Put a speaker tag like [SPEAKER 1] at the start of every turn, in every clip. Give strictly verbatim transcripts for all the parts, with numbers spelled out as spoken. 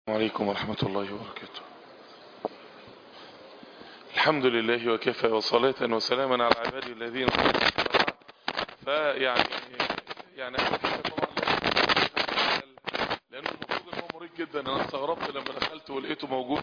[SPEAKER 1] السلام عليكم ورحمة الله وبركاته. الحمد لله وكفى وصلاة وسلاما على عباده الذين آمنوا. فيعني يعني أنا كده طبعا لأنه المفروض إن هو مريض جدا. أنا استغربت لما دخلت ولقيته موجود،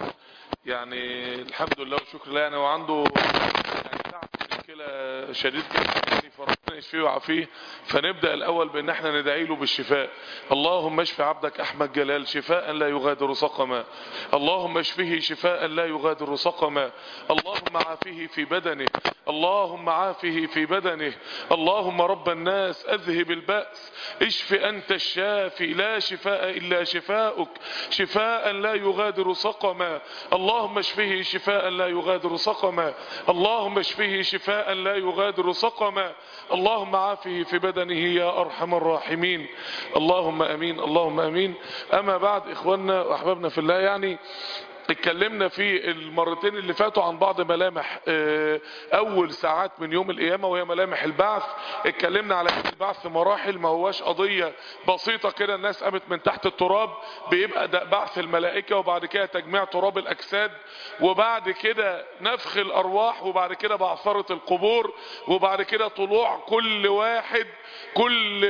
[SPEAKER 1] يعني الحمد لله وشكر لله. يعني وعنده يعني تعب في الكلى شديد جدا، يعني فربنا يشفيه ويعافيه. فنبدأ الأول بأن احنا ندعي له بالشفاء. اللهم اشف عبدك أحمد جلال شفاء لا يغادر سقما. اللهم اشفه شفاء لا يغادر سقما. اللهم عافه في بدنه. اللهم عافه في بدنه. اللهم رب الناس أذهب البأس، اشف أنت الشافي لا شفاء إلا شفاؤك شفاء لا يغادر سقما. اللهم اشفه شفاء لا يغادر سقما. اللهم اشفه شفاء لا يغادر سقما. اللهم عافه في بدنه يا أرحم الراحمين. اللهم أمين اللهم أمين. أما بعد، إخواننا وأحبابنا في الله، يعني اتكلمنا في المرتين اللي فاتوا عن بعض ملامح اول ساعات من يوم القيامة، وهي ملامح البعث. اتكلمنا على ان البعث مراحل، ما هواش قضية بسيطة كده الناس قامت من تحت التراب. بيبقى ده بعث الملائكة، وبعد كده تجميع تراب الاجساد، وبعد كده نفخ الارواح، وبعد كده بعثرة القبور، وبعد كده طلوع كل واحد كل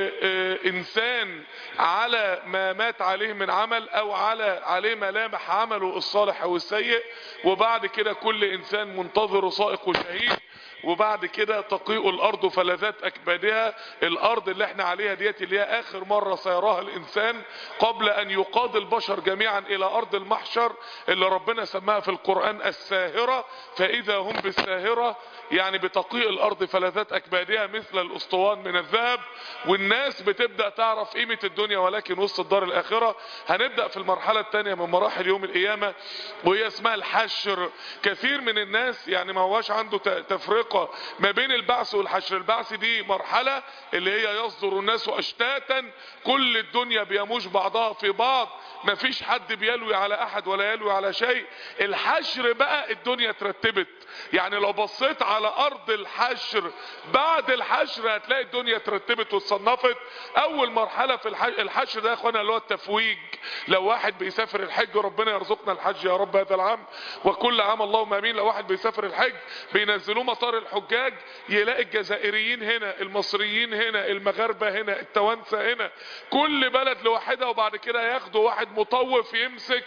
[SPEAKER 1] انسان على ما مات عليه من عمل، او على عليه ملامح عمله الصالح او السيء. وبعد كده كل انسان منتظر سائق وشهيد. وبعد كده تقيء الارض فلذات اكبادها. الارض اللي احنا عليها ديت اللي هي اخر مرة سيراها الانسان قبل ان يقاد البشر جميعا الى ارض المحشر، اللي ربنا سماها في القرآن الساهرة. فاذا هم بالساهرة، يعني بتقيء الارض فلذات اكبادها مثل الاسطوان من الذهب. والناس بتبدأ تعرف قيمة الدنيا ولكن وسط الدار الاخرة. هنبدأ في المرحلة الثانية من مراحل يوم القيامة، وهي اسمها الحشر. كثير من الناس يعني ما هواش عنده تفرقة ما بين البعث والحشر. البعث دي مرحلة اللي هي يصدر الناس اشتاتا، كل الدنيا بيموج بعضها في بعض، مفيش حد بيلوي على احد ولا يلوي على شيء. الحشر بقى الدنيا ترتبت. يعني لو بصيت على ارض الحشر بعد الحشر هتلاقي الدنيا ترتبت واتصنفت. اول مرحلة في الحشر ده يا اخوانا اللي هو التفويج. لو واحد بيسافر الحج، ربنا يرزقنا الحج يا رب هذا العام وكل عام اللهم امين. لو واحد بيسافر الحج بينزلوه مطار الحجاج، يلاقي الجزائريين هنا، المصريين هنا، المغاربة هنا، التوانسة هنا، كل بلد لوحدها. وبعد كده ياخدوا واحد مطوف يمسك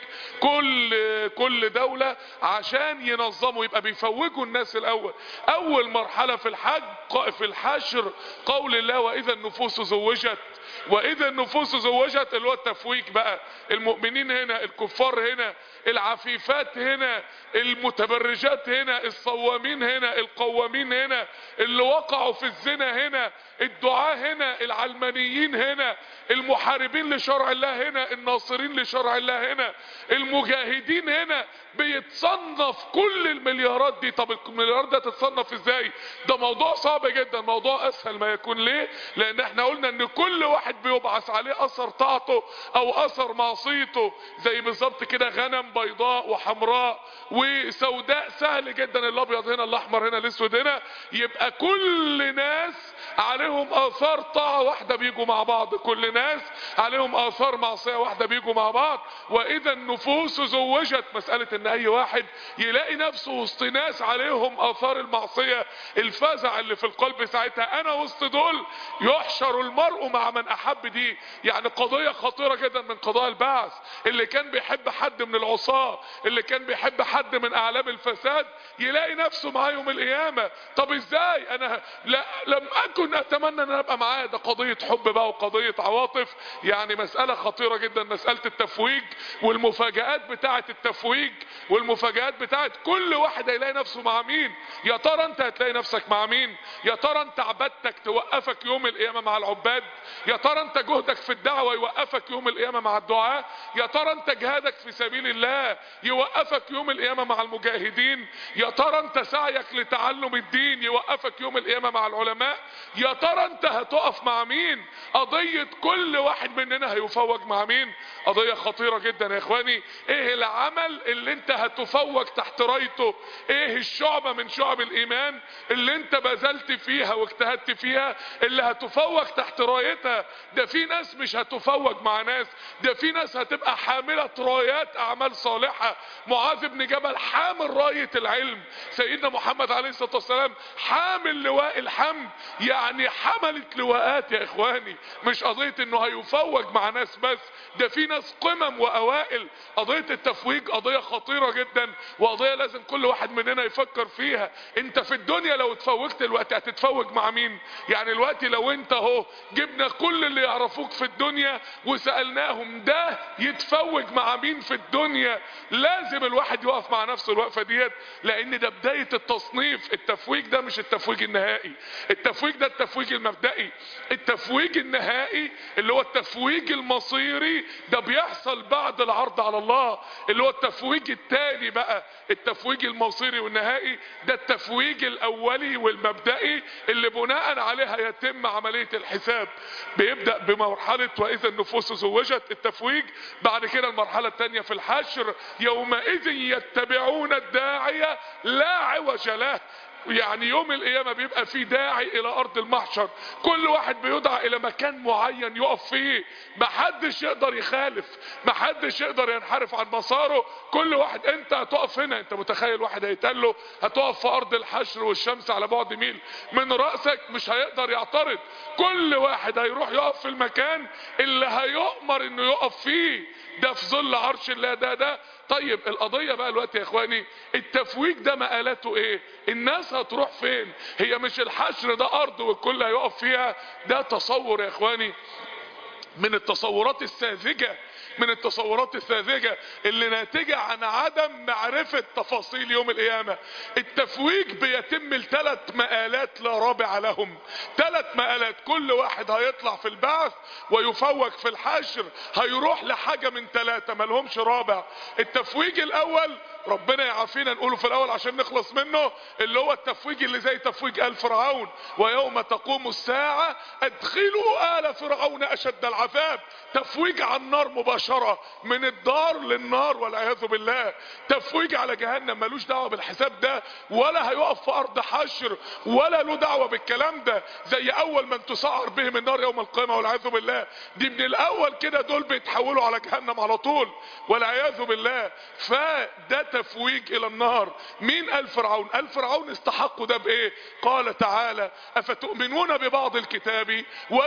[SPEAKER 1] كل كل دولة عشان ينظموا، يبقى بيفوجوا الناس الاول. اول مرحلة في الحج في الحشر قول الله واذا النفوس زوجت. واذا النفوس زوجت اللي هو التفويج بقى. المؤمنين هنا، الكفار هنا، العفيفات هنا، المتبرجات هنا، الصوامين هنا، القوامين هنا، اللي وقعوا في الزنا هنا، الدعاة هنا، العلمانيين هنا، المحاربين لشرع الله هنا، الناصرين لشرع الله هنا، المجاهدين هنا. بيتصنف كل المليارات دي. طب المليارات ده تتصنف ازاي؟ ده موضوع صعب جدا، موضوع اسهل ما يكون. ليه؟ لان احنا قلنا ان كل واحد بيبعث عليه اثر طاعته او اثر معصيته، زي بالظبط كده غنم بيضاء وحمراء وسوداء. سهل جدا، الابيض هنا، الاحمر هنا، الاسود هنا. يبقى كل ناس عليهم اثار طاعة واحدة بيجوا مع بعض، كل ناس عليهم اثار معصية واحدة بيجوا مع بعض. واذا النفوس زوجت، مسألة ان اي واحد يلاقي نفسه وسط ناس عليهم اثار المعصية، الفزع اللي في القلب ساعتها انا وسط دول. يحشر المرء مع من احب. دي يعني قضية خطيرة جدا من قضايا البعث. اللي كان بيحب حد من العصاة، اللي كان بيحب حد من اعلام الفساد، يلاقي نفسه معاه يوم القيامة. طب ازاي؟ انا لا لم اكن اتمنى ان انا ابقى معاه. ده قضية حب بقى وقضية عواطف. يعني مسألة خطيرة جدا مسألة التفويج والمفاجآت بتاعة التفويج والمفاجآت بتاعة كل واحد هيلاقي نفسه مع مين. يا ترى انت هتلاقي نفسك مع مين؟ يا ترى انت عبادتك توقفك يوم القيامة مع العباد؟ يا ترى انت جهدك في الدعوة يوقفك يوم القيامة مع الدعاة؟ يا ترى انت جهادك في سبيل الله يوقفك يوم القيامة مع المجاهدين؟ يا ترى انت سعيك لتعلم الدين يوقفك يوم القيامة مع العلماء؟ يا ترى انت هتقف مع مين؟ قضية كل واحد مننا هيفوج مع مين. قضية خطيرة جدا يا اخواني. ايه العمل اللي انت هتفوج تحت رايته؟ ايه الشعبة من شعب الايمان اللي انت بذلت فيها واجتهدت فيها اللي هتفوج تحت رايتها ده في ناس مش هتفوج مع ناس، ده في ناس هتبقى حاملة رايات اعمال صالحة. معاذ بن جبل حامل راية العلم، سيدنا محمد عليه الصلاة والسلام حامل لواء الحمد. يعني حملت لواءات يا اخواني، مش قضية انه هيفوج مع ناس بس، ده في ناس قمم واوائل. قضية التفويج قضية خطيرة جدا، وقضية لازم كل واحد مننا يفكر فيها. انت في الدنيا لو اتفوجت الوقت هتتفوج مع مين؟ يعني الوقت لو انت اهو جبنا كل اللي يعرفوك في الدنيا وسألناهم ده يتفوج مع مين في الدنيا، لازم الواحد يقف مع نفسه الوقفة ديت، لان ده بداية التصنيف. التفويج ده مش التفويج النهائي، التفويج ده التفويج المبدئي. التفويج النهائي اللي هو التفويج المصيري ده بيحصل بعد العرض على الله، اللي هو التفويج التالي بقى. التفويج المصيري والنهائي ده التفويج الاولي والمبدئي اللي بناء عليها يتم عملية الحساب. بيبدأ بمرحلة واذا النفوس زوجت التفويج، بعد كده المرحلة التانية في الحشر يومئذ يتبعون الداعية لا عوج له. يعني يوم القيامة بيبقى في داعي الى ارض المحشر، كل واحد بيدعى الى مكان معين يقف فيه، محدش يقدر يخالف، محدش يقدر ينحرف عن مساره. كل واحد انت هتقف هنا، انت متخيل واحد هيتقال له هتقف في ارض الحشر والشمس على بعد ميل من رأسك، مش هيقدر يعترض. كل واحد هيروح يقف في المكان اللي هيؤمر انه يقف فيه، ده في ظل عرش الله. ده ده طيب القضية بقى الوقت يا اخواني، التفويج ده مقالاته ايه؟ الناس هتروح فين؟ هي مش الحشر ده ارض والكل هيقف فيها؟ ده تصور يا اخواني من التصورات الساذجة، من التصورات الساذجة اللي ناتجة عن عدم معرفة تفاصيل يوم القيامة. التفويج بيتم لثلاث مقالات لا رابع لهم، ثلاث مقالات. كل واحد هيطلع في البعث ويفوج في الحشر هيروح لحاجة من ثلاثة ملهمش رابع. التفويج الاول ربنا يعافينا نقوله في الاول عشان نخلص منه، اللي هو التفويج اللي زي تفويج آل فرعون، ويوم تقوم الساعة ادخلوا آل فرعون اشد العذاب. تفويج على النار مباشرة، من الدار للنار والعياذ بالله. تفويج على جهنم ملوش دعوة بالحساب ده، ولا هيقف في ارض حشر، ولا له دعوة بالكلام ده. زي اول من تسعر بهم النار يوم القيامة والعياذ بالله، دي من الاول كده دول بيتحولوا على جهنم على طول والعياذ بالله. فده تفويج الى النار. مين آل فرعون؟ آل فرعون استحقوا ده بايه؟ قال تعالى افتؤمنون ببعض الكتاب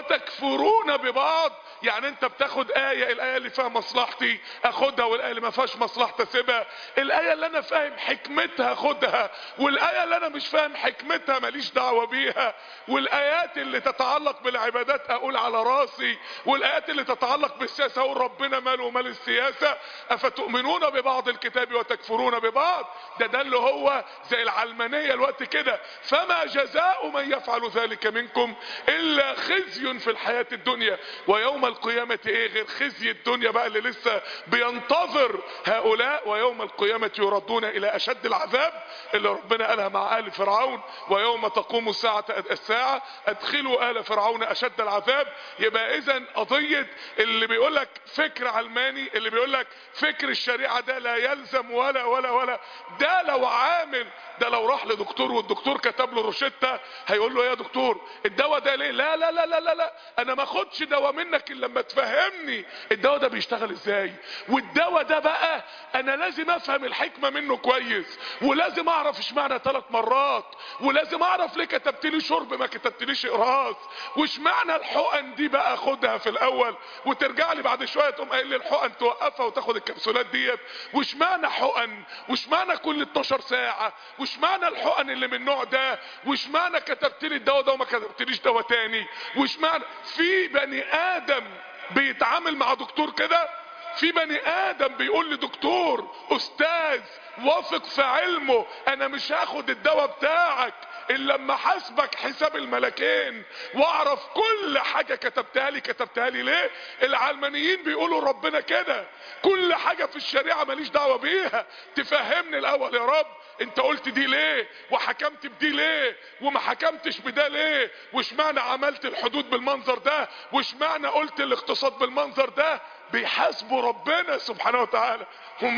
[SPEAKER 1] وتكفرون ببعض. يعني انت بتاخد آية، الآية اللي فيها مصلحتي اخدها، والآية اللي ما فيهاش مصلحتي اسيبها، الآية اللي انا فاهم حكمتها اخدها، والآية اللي انا مش فاهم حكمتها ماليش دعوة بيها، والآيات اللي تتعلق بالعبادات اقول على راسي، والآيات اللي تتعلق بالسياسة اقول ربنا ماله ومال السياسة. افتؤمنون ببعض الكتاب وتكفرون ببعض، ده ده اللي هو زي العلمانية الوقت كده. فما جزاء من يفعل ذلك منكم الا خزي في الحياة الدنيا ويوم القيامة ايه غير خزي الدنيا بقى اللي لسه بينتظر هؤلاء، ويوم القيامة يردون الى اشد العذاب اللي ربنا قالها مع آل فرعون، ويوم تقوم الساعة الساعة ادخلوا آل فرعون اشد العذاب. يبقى اذا قضية اللي بيقولك فكر علماني، اللي بيقولك فكر الشريعة ده لا يلزم ولا ولا ولا، ده لو عامل، ده لو راح لدكتور والدكتور كتب له روشتة هيقول له يا دكتور الدواء ده ليه؟ لا لا لا لا لا, لا. انا ما اخدش دواء منك الا لما تفهمني الدواء ده بيشتغل ازاي، والدواء ده بقى انا لازم افهم الحكمة منه كويس، ولازم اعرف اشمعنى ثلاث مرات، ولازم اعرف ليه كتبت لي شرب ما كتبتليش اقراص، واشمعنى الحقن دي بقى اخدها في الاول وترجع لي بعد شوية تقوم قايل لي الحقن توقفها وتاخد الكبسولات ديت، واشمعنى حقن، واشمعنى كل اتناشر ساعة، واشمعنى الحقن اللي من النوع ده، واشمعنى كتبت لي الدواء ده وما كتبتليش دواء تاني، واشمعنى في بني ادم بيتعامل مع دكتور كده؟ في بني ادم بيقول لدكتور استاذ واثق في علمه انا مش هاخد الدواء بتاعك الا لما حاسبك حساب الملكين واعرف كل حاجة كتبتها لي كتبتها لي ليه؟ العلمانيين بيقولوا ربنا كده كل حاجة في الشريعة ماليش دعوة بيها، تفهمني الاول يا رب انت قلت دي ليه وحكمت بدي ليه وما حكمتش بده ليه، واشمعنى عملت الحدود بالمنظر ده، واشمعنى قلت الاقتصاد بالمنظر ده. بيحاسبوا ربنا سبحانه وتعالى، هم ما يقدروش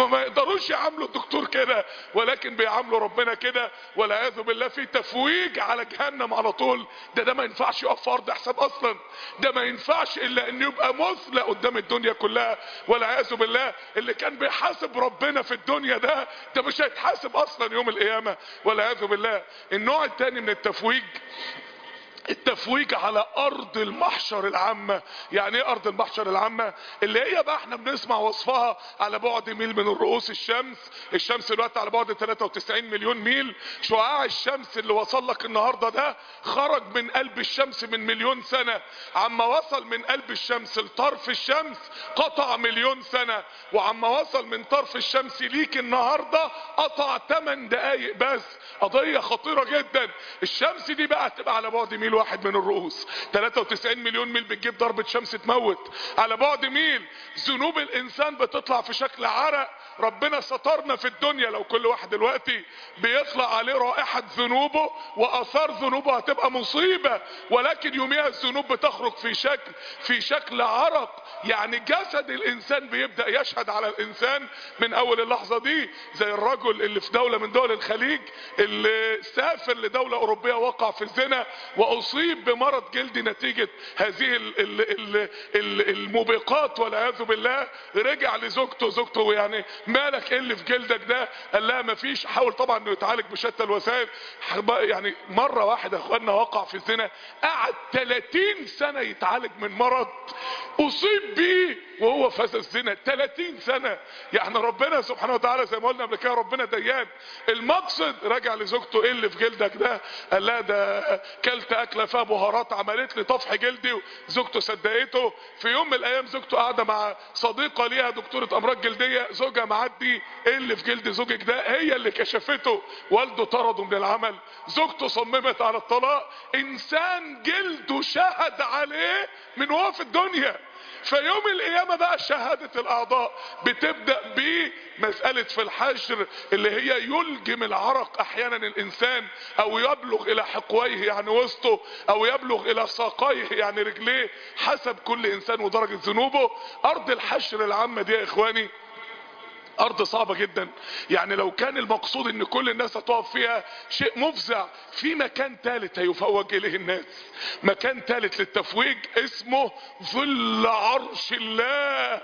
[SPEAKER 1] يقدروش يعاملوا الدكتور كده، ولكن بيعاملوا ربنا كده والعياذ بالله. في تفويج على جهنم على طول. ده ده ما ينفعش يقف في ارض حساب اصلا، ده ما ينفعش الا ان يبقى مثلى قدام الدنيا كلها والعياذ بالله. اللي كان بيحاسب ربنا في الدنيا ده ده مش هيتحاسب اصلا يوم القيامه والعياذ بالله. النوع الثاني من التفويج، التفويج على ارض المحشر العامة. يعني ايه ارض المحشر العامة؟ اللي هي بقى احنا بنسمع وصفها على بعد ميل من الرؤوس الشمس. الشمس دلوقتي على بعد ثلاثة وتسعين مليون ميل. شعاع الشمس اللي وصل لك النهاردة ده خرج من قلب الشمس من مليون سنة. عما وصل من قلب الشمس لطرف الشمس قطع مليون سنة، وعما وصل من طرف الشمس ليك النهاردة قطع ثمان دقايق بس. قضية خطيرة جدا. الشمس دي بقى تبقى على بعد ميل واحد من الرؤوس. ثلاثة وتسعين مليون ميل بتجيب ضربة شمس تموت على بعد ميل. ذنوب الانسان بتطلع في شكل عرق. ربنا سترنا في الدنيا. لو كل واحد دلوقتي بيطلع عليه رائحة ذنوبه واثار ذنوبه هتبقى مصيبة، ولكن يوميها الذنوب بتخرج في شكل في شكل عرق. يعني جسد الانسان بيبدأ يشهد على الانسان من اول اللحظة دي. زي الرجل اللي في دولة من دول الخليج اللي سافر لدولة اوروبية وقع في الزنا واصيب بمرض جلدي نتيجة هذه ال ال ال ال الموبقات والعياذ بالله. رجع لزوجته، زوجته يعني مالك ايه اللي في جلدك ده؟ قال لها مفيش. حاول طبعا انه يتعالج بشتى الوسائل. يعني مرة واحدة يا اخوانا وقع في الزنا، قعد ثلاثين سنة يتعالج من مرض اصيب بيه وهو فاز الزنا. ثلاثين سنة. يعني ربنا سبحانه وتعالى زي ما قلنا قبل كده ربنا ديان. المقصد رجع لزوجته ايه اللي في جلدك ده؟ قال لها ده كلت اكله فيها بهارات عملت لي طفح جلدي. زوجته صدقته. في يوم من الايام زوجته قاعده مع صديقه ليها دكتوره امراض جلديه، زوجها معدي ايه اللي في جلد زوجك ده؟ هي اللي كشفته. والده طرده من العمل. زوجته صممت على الطلاق. انسان جلده شهد عليه من وهو في الدنيا. فيوم القيامة بقى شهادة الاعضاء بتبدأ بمسألة في الحشر اللي هي يلجم العرق احيانا الانسان، او يبلغ الى حقويه يعني وسطه، او يبلغ الى ساقيه يعني رجليه، حسب كل انسان ودرجة ذنوبه. ارض الحشر العامة دي يا اخواني ارض صعبة جدا. يعني لو كان المقصود ان كل الناس هتقف فيها شيء مفزع، في مكان ثالث هيفوج اليه الناس. مكان ثالث للتفويج اسمه ظل عرش الله.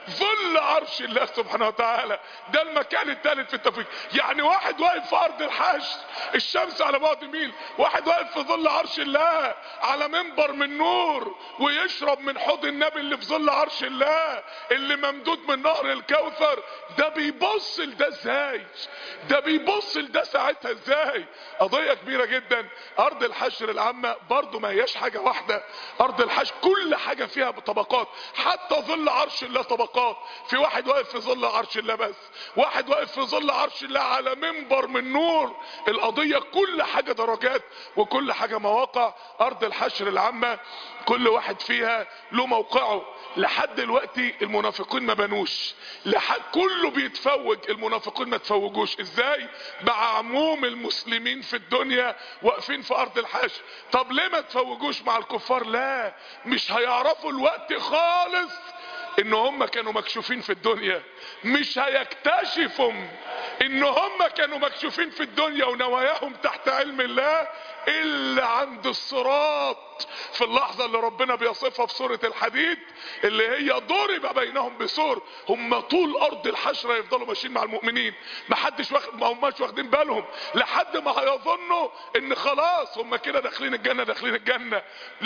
[SPEAKER 1] ظل عرش الله سبحانه وتعالى ده المكان الثالث في التفويج. يعني واحد واقف في ارض الحشر الشمس على بعد ميل، واحد واقف في ظل عرش الله على منبر من نور ويشرب من حوض النبي اللي في ظل عرش الله اللي ممدود من نهر الكوثر. ده بيبص لده ازاي؟ ده بيبص لده ساعتها ازاي؟ قضية كبيرة جدا. ارض الحشر العامة برضو ما هياش حاجة واحدة. ارض الحشر كل حاجة فيها طبقات، حتى ظل عرش الله طبقات. في واحد واقف في ظل عرش الله بس، واحد واقف في ظل عرش الله على منبر من نور. القضية كل حاجة درجات وكل حاجة مواقع. ارض الحشر العامة كل واحد فيها له موقعه. لحد دلوقتي المنافقين ما بنوش، لحد كله بيتفوج، المنافقين ما تفوجوش. ازاي؟ مع عموم المسلمين في الدنيا واقفين في ارض الحشر. طب ليه ما تفوجوش مع الكفار؟ لا، مش هيعرفوا الوقت خالص ان هم كانوا مكشوفين في الدنيا. مش هيكتشفوا ان هم كانوا مكشوفين في الدنيا ونواياهم تحت علم الله الا عند الصراط. في اللحظة اللي ربنا بيصفها في سورة الحديد اللي هي ضرب بينهم بسور. هم طول ارض الحشر يفضلوا ماشيين مع المؤمنين، محدش واخد، ما هماش واخدين بالهم لحد ما هيظنوا ان خلاص هم كده داخلين الجنة داخلين الجنة،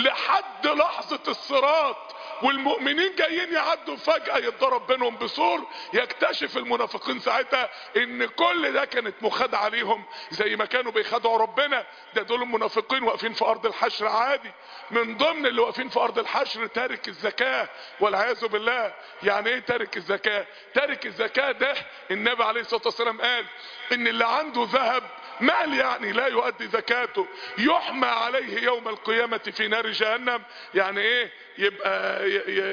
[SPEAKER 1] لحد لحظة الصراط والمؤمنين جايين يعدوا فجأة يتضرب بينهم بسور. يكتشف المنافقين ساعتها ان كل ده كانت مخادعة عليهم زي ما كانوا بيخادعوا ربنا. ده دول المنافقين واقفين في ارض الحشر عادي. من ضمن اللي واقفين في ارض الحشر تارك الزكاة والعياذ بالله. يعني ايه تارك الزكاة؟ تارك الزكاة ده النبي عليه الصلاة والسلام قال ان اللي عنده ذهب مال يعني لا يؤدي زكاته يحمى عليه يوم القيامة في نار جهنم. يعني ايه؟ يبقى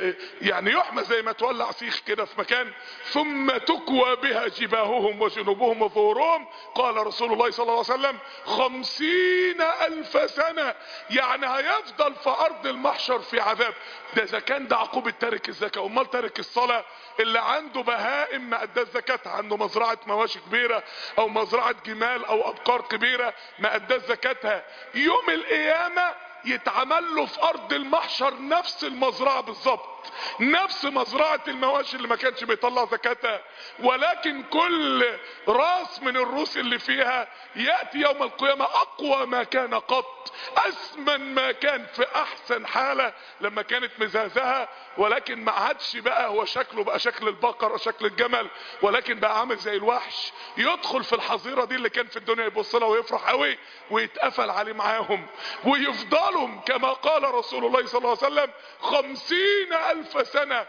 [SPEAKER 1] يعني يحمى زي ما تولع سيخ كده في مكان، ثم تكوى بها جباههم وجنوبهم وظهورهم. قال رسول الله صلى الله عليه وسلم خمسين الف سنة، يعني هيفضل في ارض المحشر في عذاب. ده اذا كان ده عقوبة تارك الزكاة، امال تارك الصلاة اللي عنده بهائم ما اداش زكاتها، عنده مزرعة مواشي كبيرة او مزرعة جمال او ابقار كبيرة ما اداش زكاتها، يوم القيامة يتعمل له في ارض المحشر نفس المزرعة بالظبط، نفس مزرعة المواشي اللي ما كانش بيطلع زكاتها، ولكن كل راس من الروس اللي فيها يأتي يوم القيامة اقوى ما كان قط، اسمن ما كان، في احسن حالة لما كانت مزازها، ولكن ما عادش بقى هو شكله بقى شكل البقر شكل الجمل، ولكن بقى عامل زي الوحش. يدخل في الحظيرة دي اللي كان في الدنيا يبص لها ويفرح قوي ويتقفل عليه معاهم، ويفضلهم كما قال رسول الله صلى الله عليه وسلم خمسين الف سنة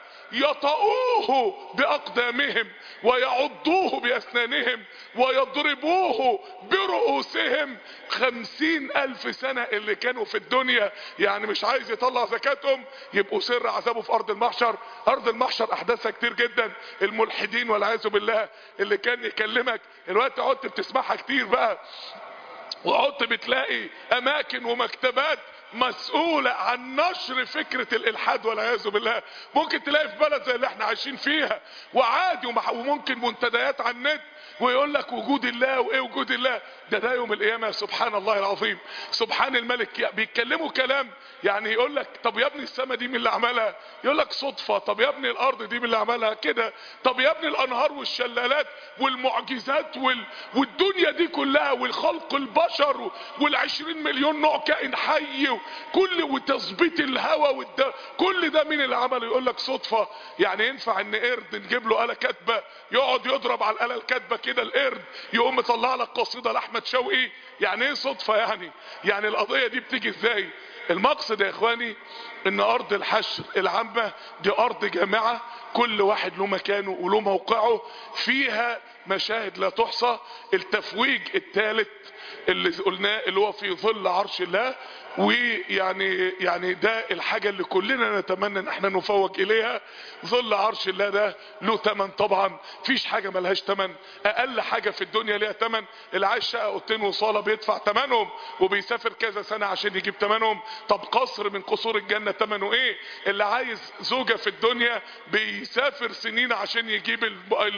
[SPEAKER 1] يطؤوه باقدامهم ويعضوه باسنانهم ويضربوه برؤوسهم. خمسين الف سنة اللي كانوا في الدنيا يعني مش عايز يطلع زكاتهم يبقوا سر عذابه في ارض المحشر. ارض المحشر احداثها كتير جدا، الملحدين والعياذ بالله اللي كان يكلمك الوقت قعدت بتسمعها كتير بقى، وقعدت بتلاقي اماكن ومكتبات مسؤولة عن نشر فكرة الالحاد والعياذ بالله. ممكن تلاقي في بلد زي اللي احنا عايشين فيها وعادي، وممكن منتديات على النت ويقول لك وجود الله وايه وجود الله. ده ده يوم القيامة سبحان الله العظيم، سبحان الملك. بيتكلموا كلام يعني يقول لك طب يا ابني السماء دي مين اللي عملها؟ يقول لك صدفة. طب يا ابني الارض دي مين اللي عملها؟ كده. طب يا ابني الانهار والشلالات والمعجزات وال... والدنيا دي كلها والخلق البشر والعشرين مليون نوع كائن حي كل وتظبيط الهواء والد... كل ده مين اللي عمله؟ يقول لك صدفة. يعني ينفع ان قرد نجيب له آلة كاتبة يقعد يضرب على الآلة الكاتبة كده القرد يقوم مطلع لك قصيدة لأحمد شوقي؟ يعني ايه صدفة يعني؟ يعني القضية دي بتيجي ازاي؟ المقصد يا اخواني ان ارض الحشر العامة دي ارض جامعة، كل واحد له مكانه وله موقعه، فيها مشاهد لا تحصى. التفويج الثالث اللي قلناه اللي هو في ظل عرش الله، ويعني يعني ده الحاجة اللي كلنا نتمنى ان احنا نفوج اليها. ظل عرش الله ده له تمن طبعا، فيش حاجة ملهاش تمن. اقل حاجة في الدنيا ليها تمن، اللي عايش شقة اوضتين وصالة بيدفع تمنهم وبيسافر كذا سنة عشان يجيب تمنهم. طب قصر من قصور الجنة تمنه ايه؟ اللي عايز زوجة في الدنيا بيسافر سنين عشان يجيب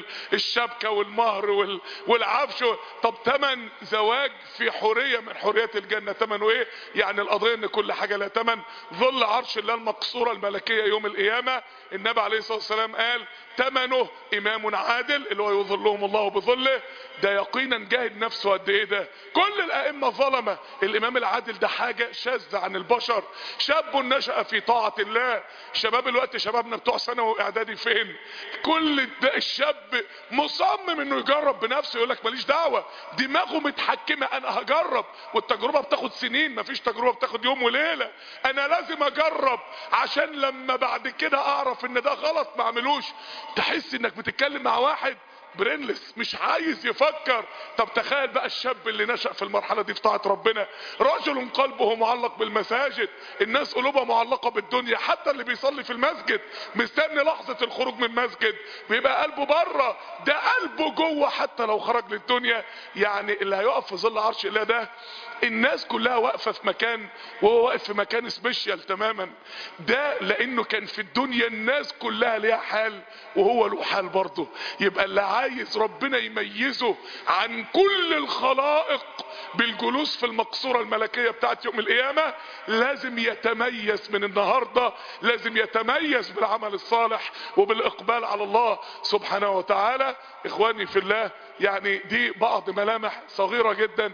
[SPEAKER 1] الشبكة والمهر والعفش. طب تمن زواج في حورية من حوريات الجنة تمنه ايه؟ يعني القضية ان كل حاجة لها تمن. ظل عرش الله المقصورة الملكية يوم القيامة، النبي عليه الصلاة والسلام قال تمنه امام عادل اللي هو يظلهم الله بظله. ده يقينا جاهد نفسه قد ايه ده. كل الائمة ظلمة، الامام العادل ده حاجة شاذة عن البشر. شاب نشأ في طاعة الله. شباب الوقت شبابنا بتوع ثانوي واعدادي فين؟ كل ده الشاب مصمم انه يجرب بنفسه، يقول لك ماليش دعوة، دماغه متحكمة، انا هجرب. والتجربة بتاخد سنين، مفيش تجربة بتاخد يوم وليلة. انا لازم اجرب عشان لما بعد كده اعرف ان ده غلط ما اعملوش. تحس انك بتتكلم مع واحد برينلس مش عايز يفكر. طب تخيل بقى الشاب اللي نشأ في المرحلة دي في طاعة ربنا، رجل قلبه معلق بالمساجد. الناس قلوبها معلقة بالدنيا، حتى اللي بيصلي في المسجد مستني لحظة الخروج من المسجد بيبقى قلبه بره، ده قلبه جوه حتى لو خرج للدنيا. يعني اللي هيقف في ظل عرش الله ده الناس كلها واقفة في مكان وهو واقف في مكان سبيشال تماما. ده لانه كان في الدنيا الناس كلها ليها حال وهو له حال برضه. يبقى اللي عايز ربنا يميزه عن كل الخلائق بالجلوس في المقصورة الملكية بتاعت يوم القيامة لازم يتميز من النهاردة، لازم يتميز بالعمل الصالح وبالاقبال على الله سبحانه وتعالى. اخواني في الله، يعني دي بعض ملامح صغيرة جدا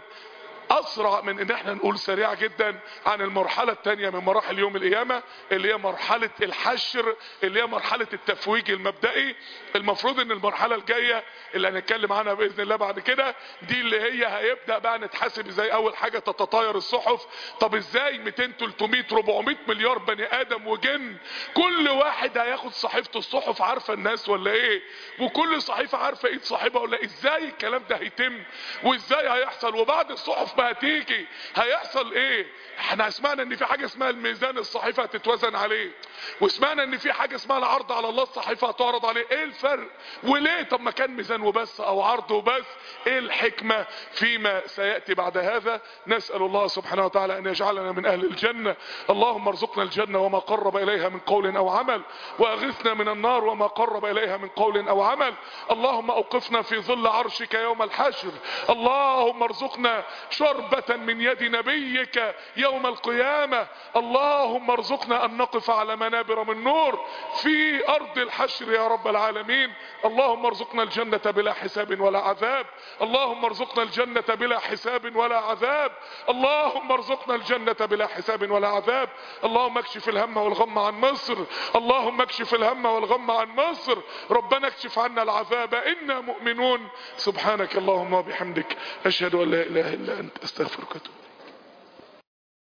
[SPEAKER 1] اسرع من ان احنا نقول سريعة جدا عن المرحلة التانية من مراحل يوم القيامة اللي هي مرحلة الحشر، اللي هي مرحلة التفويج المبدئي. المفروض ان المرحلة الجاية اللي هنتكلم عنها باذن الله بعد كده دي اللي هي هيبدأ بقى نتحاسب ازاي. اول حاجة تتطاير الصحف. طب ازاي مئتين تلتمية اربعمية مليار بني ادم وجن كل واحد هياخد صحيفة الصحف؟ عارفة الناس ولا ايه؟ وكل صحيفة عارفة ايد صاحبها ولا ازاي الكلام ده هيتم وازاي هيحصل؟ وبعد الصحف الحكم هتيجي هيحصل ايه؟ احنا سمعنا ان في حاجة اسمها الميزان، الصحيفة هتتوزن عليه، وسمعنا ان في حاجة اسمها العرض على الله، الصحيفة هتعرض عليه. ايه الفرق وليه؟ طب ما كان ميزان وبس او عرض وبس. ايه الحكمة فيما سيأتي بعد هذا؟ نسأل الله سبحانه وتعالى ان يجعلنا من اهل الجنة. اللهم ارزقنا الجنة وما قرب اليها من قول او عمل، واغثنا من النار وما قرب اليها من قول او عمل. اللهم اوقفنا في ظل عرشك يوم الحشر. اللهم ارزقنا شربة من يد نبيك يوم القيامة. اللهم ارزقنا ان نقف على منابر من نور في ارض الحشر يا رب العالمين. اللهم ارزقنا الجنة بلا حساب ولا عذاب. اللهم ارزقنا الجنة بلا حساب ولا عذاب. اللهم ارزقنا الجنة بلا حساب ولا عذاب. اللهم اكشف الهم والغم عن مصر. اللهم اكشف الهم والغم عن مصر. ربنا اكشف عنا العذاب إنا مؤمنون. سبحانك اللهم وبحمدك، اشهد ان لا اله الا انت، استغفرك واتوب